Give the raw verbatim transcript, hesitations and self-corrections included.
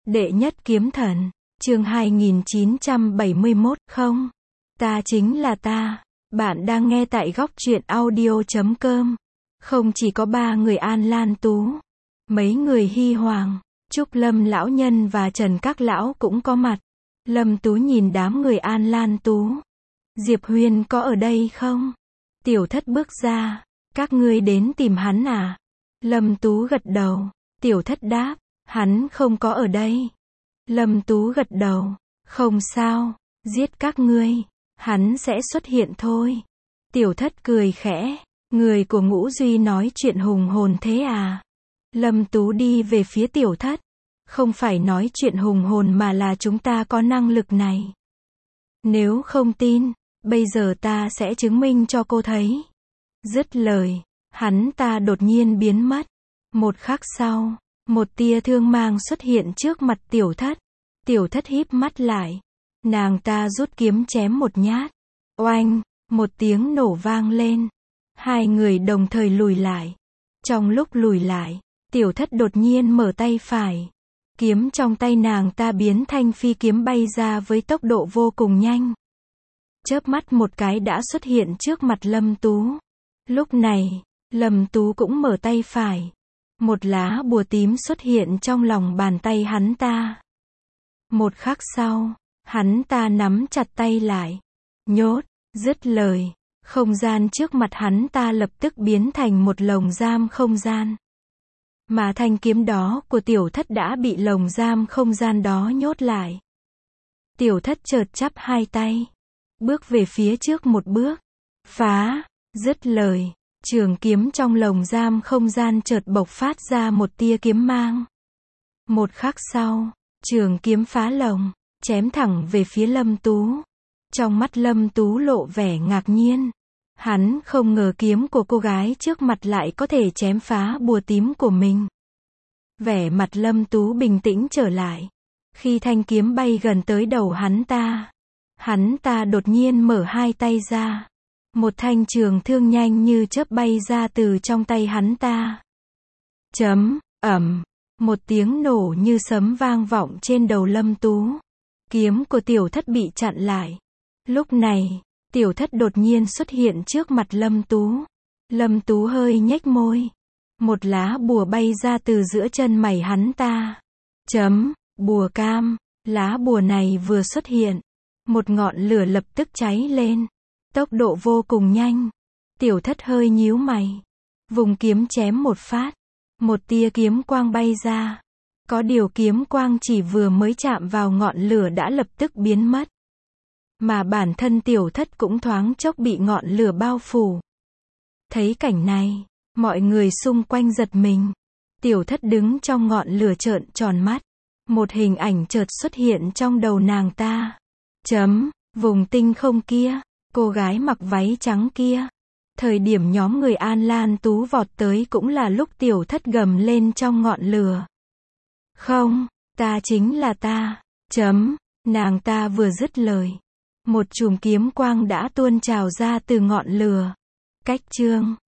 Đệ nhất kiếm thần, chương hai nghìn chín trăm bảy mươi mốt, không, ta chính là ta. Bạn đang nghe tại góc truyện audio chấm com. Không chỉ có ba người An Lan Tú, mấy người Hy Hoàng, Trúc Lâm lão nhân và Trần các lão cũng có mặt. Lâm Tú nhìn đám người An Lan Tú. Diệp Huyền có ở đây không? Tiểu Thất bước ra. Các ngươi đến tìm hắn à? Lâm Tú gật đầu. Tiểu Thất đáp, hắn không có ở đây. Lâm Tú gật đầu. Không sao, giết các ngươi, hắn sẽ xuất hiện thôi. Tiểu Thất cười khẽ. Người của Ngũ Duy nói chuyện hùng hồn thế à? Lâm Tú đi về phía Tiểu Thất. Không phải nói chuyện hùng hồn mà là chúng ta có năng lực này. Nếu không tin, bây giờ ta sẽ chứng minh cho cô thấy. Dứt lời, hắn ta đột nhiên biến mất. Một khắc sau, một tia thương mang xuất hiện trước mặt Tiểu Thất. Tiểu Thất híp mắt lại. Nàng ta rút kiếm chém một nhát. Oanh, một tiếng nổ vang lên. Hai người đồng thời lùi lại. Trong lúc lùi lại, Tiểu Thất đột nhiên mở tay phải. Kiếm trong tay nàng ta biến thành phi kiếm bay ra với tốc độ vô cùng nhanh. Chớp mắt một cái đã xuất hiện trước mặt Lâm Tú. Lúc này, Lâm Tú cũng mở tay phải. Một lá bùa tím xuất hiện trong lòng bàn tay hắn ta. Một khắc sau, hắn ta nắm chặt tay lại. Nhốt, dứt lời, không gian trước mặt hắn ta lập tức biến thành một lồng giam không gian. Mà thanh kiếm đó của Tiểu Thất đã bị lồng giam không gian đó nhốt lại. Tiểu Thất chợt chắp hai tay, bước về phía trước một bước. Phá, dứt lời, trường kiếm trong lồng giam không gian chợt bộc phát ra một tia kiếm mang. Một khắc sau, trường kiếm phá lồng, chém thẳng về phía Lâm Tú. Trong mắt Lâm Tú lộ vẻ ngạc nhiên. Hắn không ngờ kiếm của cô gái trước mặt lại có thể chém phá bùa tím của mình. Vẻ mặt Lâm Tú bình tĩnh trở lại. Khi thanh kiếm bay gần tới đầu hắn ta, hắn ta đột nhiên mở hai tay ra. Một thanh trường thương nhanh như chớp bay ra từ trong tay hắn ta. Chấm, ầm, một tiếng nổ như sấm vang vọng trên đầu Lâm Tú. Kiếm của Tiểu Thất bị chặn lại. Lúc này, Tiểu Thất đột nhiên xuất hiện trước mặt Lâm Tú. Lâm Tú hơi nhếch môi. Một lá bùa bay ra từ giữa chân mày hắn ta. Chấm, bùa cam. Lá bùa này vừa xuất hiện, một ngọn lửa lập tức cháy lên. Tốc độ vô cùng nhanh. Tiểu Thất hơi nhíu mày. Vùng kiếm chém một phát. Một tia kiếm quang bay ra. Có điều kiếm quang chỉ vừa mới chạm vào ngọn lửa đã lập tức biến mất. Mà bản thân Tiểu Thất cũng thoáng chốc bị ngọn lửa bao phủ. Thấy cảnh này, mọi người xung quanh giật mình. Tiểu Thất đứng trong ngọn lửa trợn tròn mắt. Một hình ảnh chợt xuất hiện trong đầu nàng ta. Chấm, vùng tinh không kia, cô gái mặc váy trắng kia. Thời điểm nhóm người An Lan Tú vọt tới cũng là lúc Tiểu Thất gầm lên trong ngọn lửa. Không, ta chính là ta. Chấm, nàng ta vừa dứt lời. Một chùm kiếm quang đã tuôn trào ra từ ngọn lửa. Cách chương